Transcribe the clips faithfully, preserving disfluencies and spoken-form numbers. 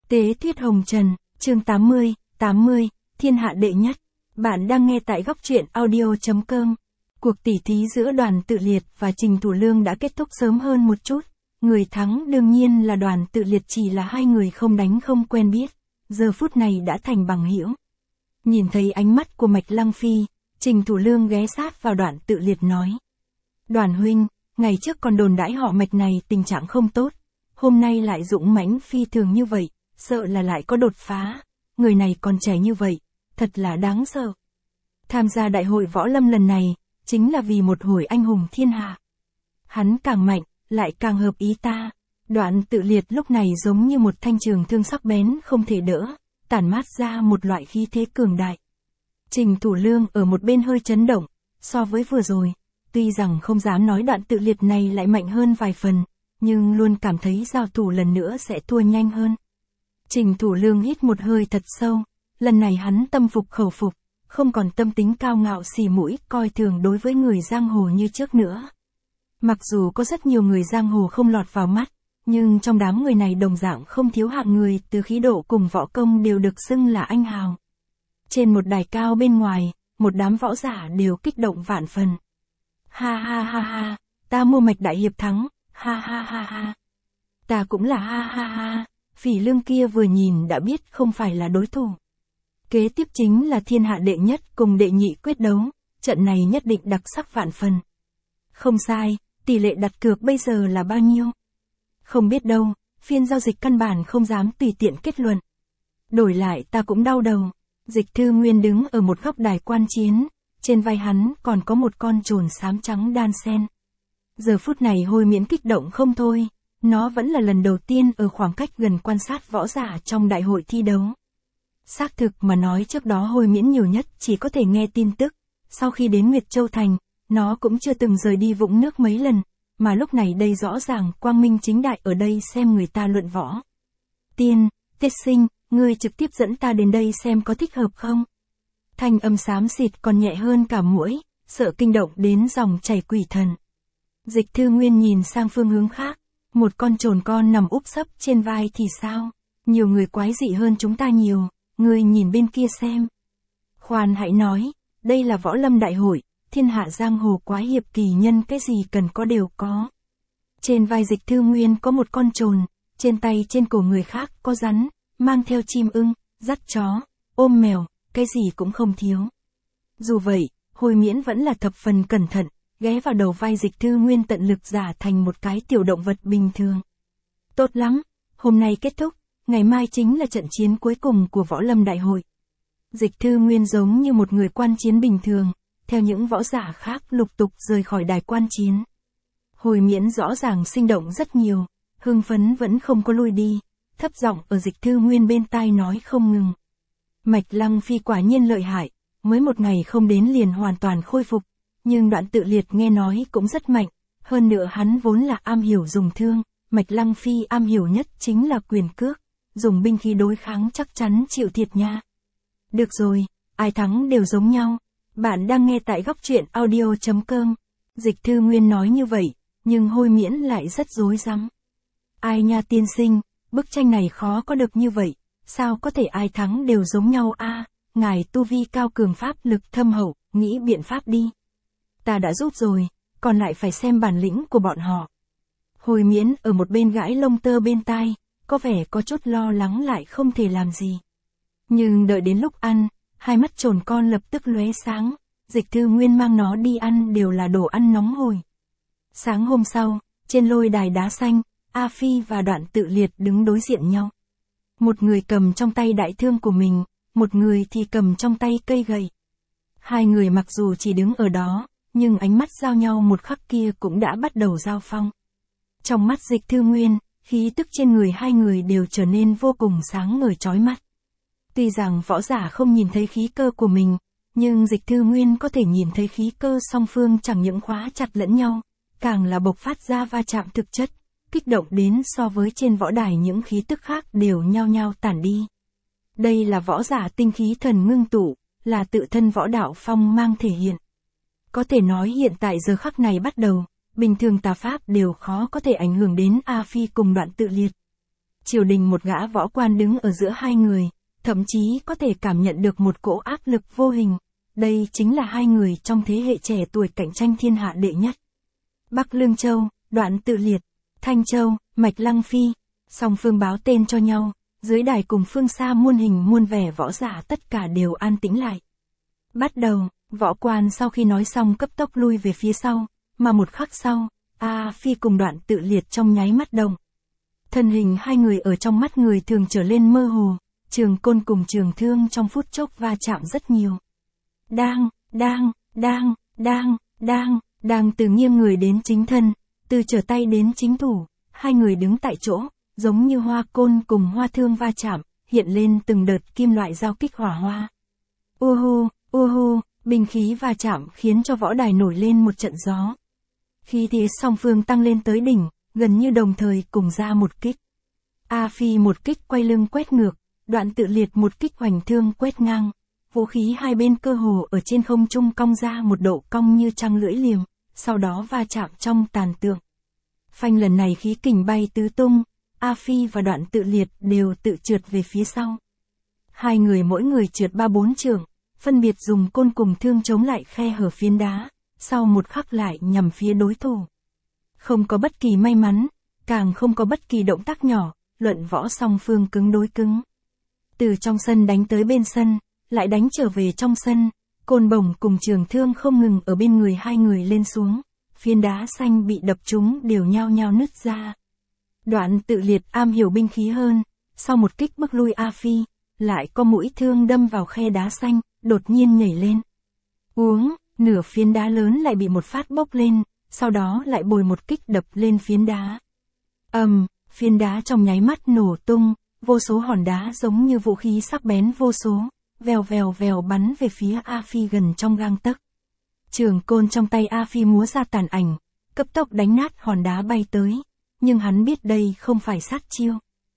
Tế Thuyết Hồng Trần, chương tám mươi, tám mươi, thiên hạ đệ nhất. Bạn đang nghe tại góc truyện audio chấm com. Cuộc tỉ thí giữa Đoàn Tự Liệt và Trình Thủ Lương đã kết thúc sớm hơn một chút. Người thắng đương nhiên là Đoàn Tự Liệt, chỉ là hai người không đánh không quen biết, giờ phút này đã thành bằng hữu. Nhìn thấy ánh mắt của Mạch Lăng Phi, Trình Thủ Lương ghé sát vào Đoàn Tự Liệt nói: Đoàn huynh, ngày trước còn đồn đãi họ Mạch này tình trạng không tốt, hôm nay lại dũng mãnh phi thường như vậy, sợ là lại có đột phá, người này còn trẻ như vậy, thật là đáng sợ. Tham gia đại hội võ lâm lần này, chính là vì một hồi anh hùng thiên hạ. Hắn càng mạnh, lại càng hợp ý ta. Đoạn Tự Liệt lúc này giống như một thanh trường thương sắc bén không thể đỡ, tản mát ra một loại khí thế cường đại. Trình Thủ Lương ở một bên hơi chấn động, so với vừa rồi, tuy rằng không dám nói Đoạn Tự Liệt này lại mạnh hơn vài phần, nhưng luôn cảm thấy giao thủ lần nữa sẽ thua nhanh hơn. Trình Thủ Lương hít một hơi thật sâu, lần này hắn tâm phục khẩu phục, không còn tâm tính cao ngạo xì mũi coi thường đối với người giang hồ như trước nữa. Mặc dù có rất nhiều người giang hồ không lọt vào mắt, nhưng trong đám người này đồng dạng không thiếu hạng người từ khí độ cùng võ công đều được xưng là anh hào. Trên một đài cao bên ngoài, một đám võ giả đều kích động vạn phần. Ha ha ha ha, ta mua Mạch đại hiệp thắng, ha ha ha ha. Ta cũng là ha ha ha, Phỉ Lương kia vừa nhìn đã biết không phải là đối thủ. Kế tiếp chính là thiên hạ đệ nhất cùng đệ nhị quyết đấu, trận này nhất định đặc sắc vạn phần. Không sai, tỷ lệ đặt cược bây giờ là bao nhiêu? Không biết đâu, phiên giao dịch căn bản không dám tùy tiện kết luận. Đổi lại ta cũng đau đầu. Dịch Thư Nguyên đứng ở một góc đài quan chiến, trên vai hắn còn có một con trồn xám trắng đan sen. Giờ phút này Hôi Miễn kích động không thôi, nó vẫn là lần đầu tiên ở khoảng cách gần quan sát võ giả trong đại hội thi đấu. Xác thực mà nói, trước đó Hôi Miễn nhiều nhất chỉ có thể nghe tin tức, sau khi đến Nguyệt Châu Thành, nó cũng chưa từng rời đi vũng nước mấy lần, mà lúc này đây rõ ràng quang minh chính đại ở đây xem người ta luận võ. Tiên, Tiết Sinh, ngươi trực tiếp dẫn ta đến đây xem có thích hợp không? Thanh âm xám xịt còn nhẹ hơn cả muỗi, sợ kinh động đến dòng chảy quỷ thần. Dịch Thư Nguyên nhìn sang phương hướng khác, một con trồn con nằm úp sấp trên vai thì sao? Nhiều người quái dị hơn chúng ta nhiều, ngươi nhìn bên kia xem. Khoan hãy nói, đây là võ lâm đại hội, thiên hạ giang hồ quái hiệp kỳ nhân cái gì cần có đều có. Trên vai Dịch Thư Nguyên có một con trồn, trên tay trên cổ người khác có rắn, mang theo chim ưng, dắt chó, ôm mèo, cái gì cũng không thiếu. Dù vậy, Hôi Miễn vẫn là thập phần cẩn thận, ghé vào đầu vai Dịch Thư Nguyên tận lực giả thành một cái tiểu động vật bình thường. Tốt lắm, hôm nay kết thúc, ngày mai chính là trận chiến cuối cùng của võ lâm đại hội. Dịch Thư Nguyên giống như một người quan chiến bình thường, theo những võ giả khác lục tục rời khỏi đài quan chiến. Hôi Miễn rõ ràng sinh động rất nhiều, hưng phấn vẫn không có lui đi, thấp giọng ở Dịch Thư Nguyên bên tai nói không ngừng. Mạch Lăng Phi quả nhiên lợi hại, mới một ngày không đến liền hoàn toàn khôi phục, nhưng Đoạn Tự Liệt nghe nói cũng rất mạnh, hơn nữa hắn vốn là am hiểu dùng thương, Mạch Lăng Phi am hiểu nhất chính là quyền cước, dùng binh khí đối kháng chắc chắn chịu thiệt nha. Được rồi, ai thắng đều giống nhau. Bạn đang nghe tại góc truyện audio chấm com. Dịch Thư Nguyên nói như vậy, nhưng Hôi Miễn lại rất rối rắm. Ai nha tiên sinh, bức tranh này khó có được như vậy, sao có thể ai thắng đều giống nhau a? À, ngài tu vi cao cường, pháp lực thâm hậu, nghĩ biện pháp đi. Ta đã giúp rồi, còn lại phải xem bản lĩnh của bọn họ. Hôi Miễn ở một bên gãi lông tơ bên tai, có vẻ có chút lo lắng lại không thể làm gì. Nhưng đợi đến lúc ăn, hai mắt trồn con lập tức lóe sáng, Dịch Thư Nguyên mang nó đi ăn đều là đồ ăn nóng hổi. Sáng hôm sau, trên lôi đài đá xanh, A Phi và Đoạn Tự Liệt đứng đối diện nhau. Một người cầm trong tay đại thương của mình, một người thì cầm trong tay cây gậy. Hai người mặc dù chỉ đứng ở đó, nhưng ánh mắt giao nhau một khắc kia cũng đã bắt đầu giao phong. Trong mắt Dịch Thư Nguyên, khí tức trên người hai người đều trở nên vô cùng sáng ngời chói mắt. Tuy rằng võ giả không nhìn thấy khí cơ của mình, nhưng Dịch Thư Nguyên có thể nhìn thấy khí cơ song phương chẳng những khóa chặt lẫn nhau, càng là bộc phát ra va chạm thực chất, kích động đến so với trên võ đài những khí tức khác đều nhao nhao tản đi. Đây là võ giả tinh khí thần ngưng tụ, là tự thân võ đạo phong mang thể hiện. Có thể nói hiện tại giờ khắc này bắt đầu, bình thường tà pháp đều khó có thể ảnh hưởng đến A Phi cùng Đoạn Tự Liệt. Triều đình một gã võ quan đứng ở giữa hai người, thậm chí có thể cảm nhận được một cỗ áp lực vô hình. Đây chính là hai người trong thế hệ trẻ tuổi cạnh tranh thiên hạ đệ nhất. Bắc Lương Châu, Đoạn Tự Liệt, Thanh Châu, Mạch Lăng Phi, song phương báo tên cho nhau, dưới đài cùng phương xa muôn hình muôn vẻ võ giả tất cả đều an tĩnh lại. Bắt đầu, võ quan sau khi nói xong cấp tốc lui về phía sau, mà một khắc sau, A Phi cùng Đoạn Tự Liệt trong nháy mắt động. Thân hình hai người ở trong mắt người thường trở lên mơ hồ, trường côn cùng trường thương trong phút chốc va chạm rất nhiều. Đang, đang, đang, đang, đang, đang từ nghiêng người đến chính thân, từ trở tay đến chính thủ, hai người đứng tại chỗ, giống như hoa côn cùng hoa thương va chạm, hiện lên từng đợt kim loại giao kích hỏa hoa. Uhu, uhu, binh khí va chạm khiến cho võ đài nổi lên một trận gió. Khi thế song phương tăng lên tới đỉnh, gần như đồng thời cùng ra một kích. A Phi một kích quay lưng quét ngược, Đoạn Tự Liệt một kích hoành thương quét ngang. Vũ khí hai bên cơ hồ ở trên không trung cong ra một độ cong như trăng lưỡi liềm, sau đó va chạm trong tàn tượng. Phanh lần này khí kình bay tứ tung, A Phi và Đoạn Tự Liệt đều tự trượt về phía sau. Hai người mỗi người trượt ba bốn trượng, phân biệt dùng côn cùng thương chống lại khe hở phiến đá, sau một khắc lại nhằm phía đối thủ. Không có bất kỳ may mắn, càng không có bất kỳ động tác nhỏ, luận võ song phương cứng đối cứng. Từ trong sân đánh tới bên sân, lại đánh trở về trong sân, côn bổng cùng trường thương không ngừng ở bên người hai người lên xuống, phiến đá xanh bị đập trúng đều nhao nhao nứt ra. Đoạn Tự Liệt am hiểu binh khí hơn, sau một kích bức lui A Phi, lại có mũi thương đâm vào khe đá xanh, đột nhiên nhảy lên. Uống, nửa phiến đá lớn lại bị một phát bốc lên, sau đó lại bồi một kích đập lên phiến đá. Ầm, um, phiến đá trong nháy mắt nổ tung, vô số hòn đá giống như vũ khí sắc bén vô số, vèo vèo vèo bắn về phía A Phi gần trong gang tấc. Trường côn trong tay A Phi múa ra tàn ảnh, cấp tốc đánh nát hòn đá bay tới, nhưng hắn biết đây không phải sát chiêu.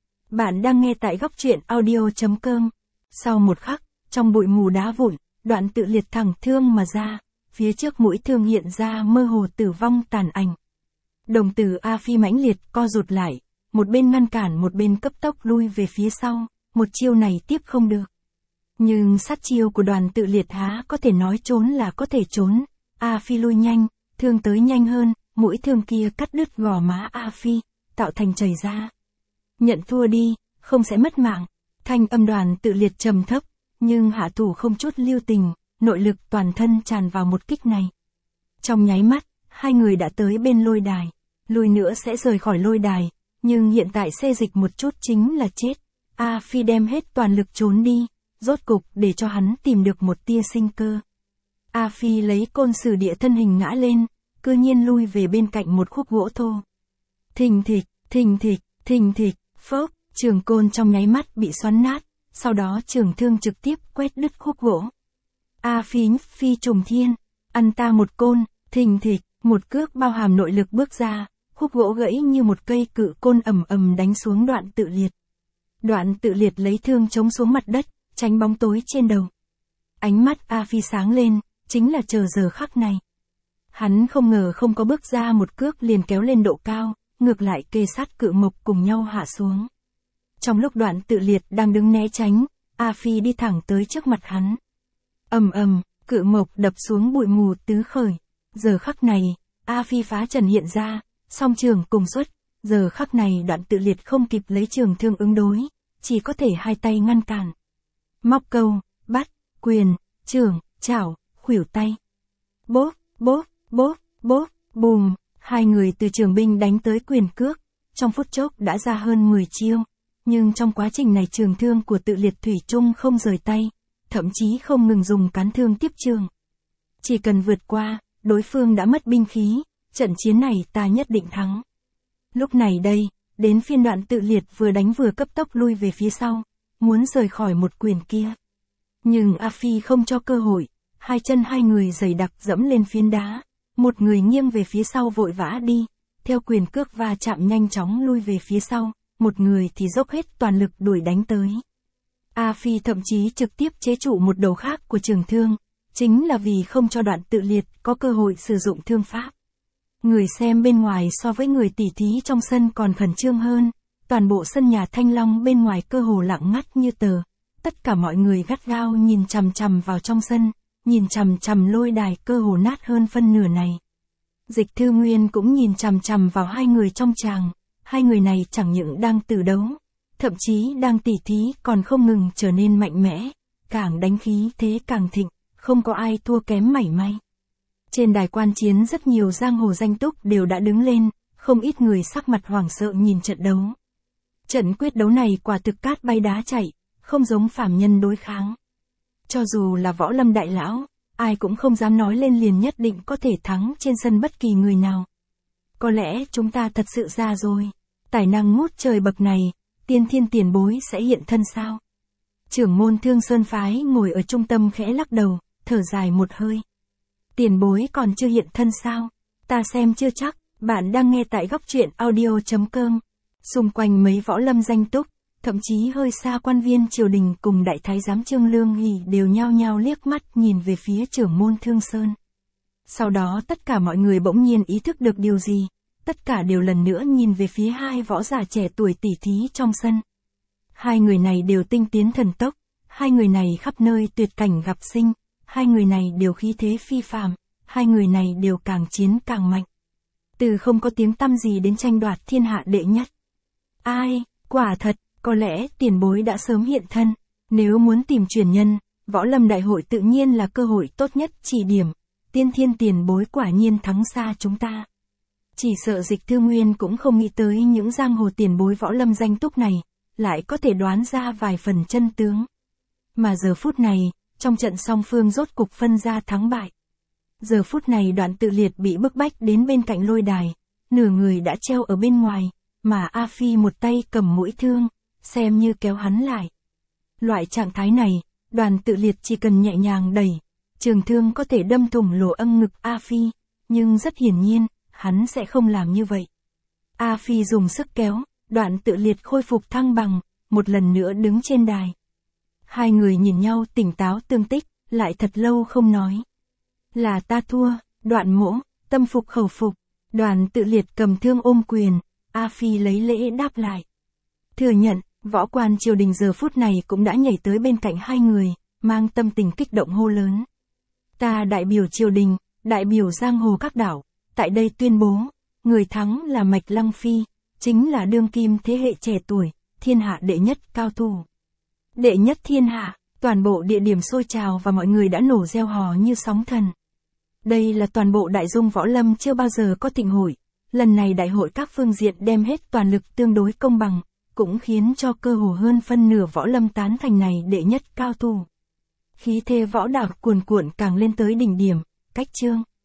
Bạn đang nghe tại góc truyện audio chấm com. Sau một khắc, trong bụi mù đá vụn, Đoạn Tự Liệt thẳng thương mà ra, phía trước mũi thương hiện ra mơ hồ tử vong tàn ảnh. Đồng tử A Phi mãnh liệt co rụt lại, một bên ngăn cản một bên cấp tốc lui về phía sau, một chiêu này tiếp không được. Nhưng sát chiêu của Đoạn Tự Liệt há có thể nói trốn là có thể trốn, A Phi lui nhanh, thương tới nhanh hơn, mũi thương kia cắt đứt gò má A Phi, tạo thành chảy ra. Nhận thua đi, không sẽ mất mạng. Thanh âm Đoạn Tự Liệt trầm thấp, nhưng hạ thủ không chút lưu tình, nội lực toàn thân tràn vào một kích này. Trong nháy mắt, hai người đã tới bên lôi đài, lùi nữa sẽ rời khỏi lôi đài, nhưng hiện tại xê dịch một chút chính là chết. A Phi đem hết toàn lực trốn đi, rốt cục để cho hắn tìm được một tia sinh cơ. A Phi lấy côn sử địa thân hình ngã lên, cư nhiên lui về bên cạnh một khúc gỗ thô. Thình thịch, thình thịch, thình thịch, phốc, trường côn trong nháy mắt bị xoắn nát, sau đó trường thương trực tiếp quét đứt khúc gỗ. A Phi phi trùng thiên, ăn ta một côn, thình thịch, một cước bao hàm nội lực bước ra, khúc gỗ gãy như một cây cự côn ầm ầm đánh xuống Đoạn Tự Liệt. Đoạn Tự Liệt lấy thương chống xuống mặt đất, tránh bóng tối trên đầu. Ánh mắt A Phi sáng lên, chính là chờ giờ khắc này. Hắn không ngờ không có bước ra một cước liền kéo lên độ cao, ngược lại kề sát cự mộc cùng nhau hạ xuống. Trong lúc Đoạn Tự Liệt đang đứng né tránh, A Phi đi thẳng tới trước mặt hắn. Ầm ầm, cự mộc đập xuống bụi mù tứ khởi. Giờ khắc này, A Phi phá trần hiện ra, song trường cùng xuất. Giờ khắc này Đoạn Tự Liệt không kịp lấy trường thương ứng đối, chỉ có thể hai tay ngăn cản. Móc câu, bắt, quyền, trường, chảo, khuỷu tay. Bốp, bốp, bốp, bốp, bùm, hai người từ trường binh đánh tới quyền cước, trong phút chốc đã ra hơn mười chiêu, nhưng trong quá trình này trường thương của Tự Liệt thủy chung không rời tay, thậm chí không ngừng dùng cán thương tiếp trường. Chỉ cần vượt qua, đối phương đã mất binh khí, trận chiến này ta nhất định thắng. Lúc này đây, đến phiên Đoạn Tự Liệt vừa đánh vừa cấp tốc lui về phía sau, muốn rời khỏi một quyền kia. Nhưng A Phi không cho cơ hội, hai chân hai người giày đặc dẫm lên phiến đá, một người nghiêng về phía sau vội vã đi, theo quyền cước va chạm nhanh chóng lui về phía sau, một người thì dốc hết toàn lực đuổi đánh tới. A Phi thậm chí trực tiếp chế trụ một đầu khác của trường thương, chính là vì không cho Đoạn Tự Liệt có cơ hội sử dụng thương pháp. Người xem bên ngoài so với người tỉ thí trong sân còn khẩn trương hơn, toàn bộ sân nhà Thanh Long bên ngoài cơ hồ lặng ngắt như tờ. Tất cả mọi người gắt gao nhìn chằm chằm vào trong sân, nhìn chằm chằm lôi đài cơ hồ nát hơn phân nửa này. Dịch Thư Nguyên cũng nhìn chằm chằm vào hai người trong tràng, hai người này chẳng những đang tử đấu, thậm chí đang tỉ thí còn không ngừng trở nên mạnh mẽ, càng đánh khí thế càng thịnh, không có ai thua kém mảy may. Trên đài quan chiến rất nhiều giang hồ danh túc đều đã đứng lên, không ít người sắc mặt hoảng sợ nhìn trận đấu. Trận quyết đấu này quả thực cát bay đá chạy, không giống phàm nhân đối kháng. Cho dù là võ lâm đại lão, ai cũng không dám nói lên liền nhất định có thể thắng trên sân bất kỳ người nào. Có lẽ chúng ta thật sự ra rồi. Tài năng ngút trời bậc này, tiên thiên tiền bối sẽ hiện thân sao? Trưởng môn Thương Sơn Phái ngồi ở trung tâm khẽ lắc đầu, thở dài một hơi. Tiền bối còn chưa hiện thân sao? Ta xem chưa chắc. Bạn đang nghe tại góc truyện audio chấm com. Xung quanh mấy võ lâm danh túc, thậm chí hơi xa quan viên triều đình cùng đại thái giám Trương Lương Hỷ đều nhao nhao liếc mắt nhìn về phía trưởng môn Thương Sơn. Sau đó tất cả mọi người bỗng nhiên ý thức được điều gì, tất cả đều lần nữa nhìn về phía hai võ giả trẻ tuổi tỉ thí trong sân. Hai người này đều tinh tiến thần tốc, hai người này khắp nơi tuyệt cảnh gặp sinh, hai người này đều khí thế phi phàm, hai người này đều càng chiến càng mạnh. Từ không có tiếng tăm gì đến tranh đoạt thiên hạ đệ nhất. Ai, quả thật, có lẽ tiền bối đã sớm hiện thân. Nếu muốn tìm truyền nhân, võ lâm đại hội tự nhiên là cơ hội tốt nhất chỉ điểm. Tiên thiên tiền bối quả nhiên thắng xa chúng ta. Chỉ sợ Dịch Thư Nguyên cũng không nghĩ tới những giang hồ tiền bối võ lâm danh túc này, lại có thể đoán ra vài phần chân tướng. Mà giờ phút này, trong trận song phương rốt cục phân ra thắng bại. Giờ phút này Đoạn Tự Liệt bị bức bách đến bên cạnh lôi đài, nửa người đã treo ở bên ngoài, mà A Phi một tay cầm mũi thương, xem như kéo hắn lại. Loại trạng thái này, Đoàn Tự Liệt chỉ cần nhẹ nhàng đẩy, trường thương có thể đâm thủng lỗ âm ngực A Phi, nhưng rất hiển nhiên, hắn sẽ không làm như vậy. A Phi dùng sức kéo, Đoạn Tự Liệt khôi phục thăng bằng, một lần nữa đứng trên đài. Hai người nhìn nhau tỉnh táo tương tích, lại thật lâu không nói. Là ta thua, Đoạn mỗ, tâm phục khẩu phục. Đoàn Tự Liệt cầm thương ôm quyền, A Phi lấy lễ đáp lại. Thừa nhận, võ quan triều đình giờ phút này cũng đã nhảy tới bên cạnh hai người, mang tâm tình kích động hô lớn. Ta đại biểu triều đình, đại biểu giang hồ các đảo, tại đây tuyên bố, người thắng là Mạch Lăng Phi, chính là đương kim thế hệ trẻ tuổi, thiên hạ đệ nhất cao thủ. Đệ nhất thiên hạ, toàn bộ địa điểm sôi trào và mọi người đã nổ reo hò như sóng thần. Đây là toàn bộ đại dung võ lâm chưa bao giờ có thịnh hội, lần này đại hội các phương diện đem hết toàn lực tương đối công bằng, cũng khiến cho cơ hồ hơn phân nửa võ lâm tán thành này đệ nhất cao thủ. Khí thế võ đạo cuồn cuộn càng lên tới đỉnh điểm, cách chương.